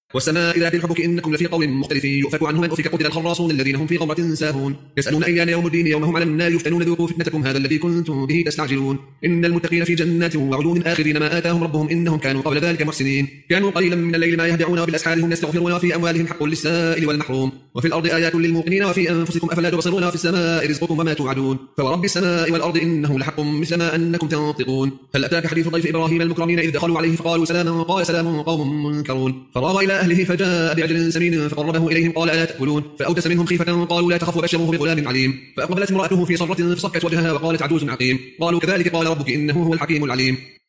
والسماء ذات الحبك إنكم لفي قول مختلف يؤفك عنه من أفك قتل الخراصون الذين هم في غمرة ساهون يسألون أيان يوم الدين يوم هم على النار يفتنون ذوقوا فتنتكم هذا الذي كنتم به تستعجلون إن المتقين في جنات وعيون آخذين ما آتاهم ربهم إنهم كانوا قبل ذلك محسنين كانوا قليلا من الليل ما يهدعون وبالأسحار هم يستغفرون وفي أموالهم حق للسائل والمحروم وفي الأرض آيات للموقنين وفي أنفسكم أفلا تبصرون وفي السماء رزقكم وما توعدون فورب السماء والأرض إنه لحق مثل ما أنكم تنطقون هل أتاك حديث ضيف إبراهيم المكرمين إذ دخلوا عليه فقالوا سلاما قال سلام قوم منكرون فراغ إلى أهله فجاء بعجل سمين فقربه إليهم قال ألا تأكلون فأوجس منهم خيفة قالوا لا تخف وبشروه بغلام عليم فأقبلت امرأته في صرة فصكت وجهها وقالت عجوز عقيم قالوا كذلك قال ربك إنه هو الحكيم العليم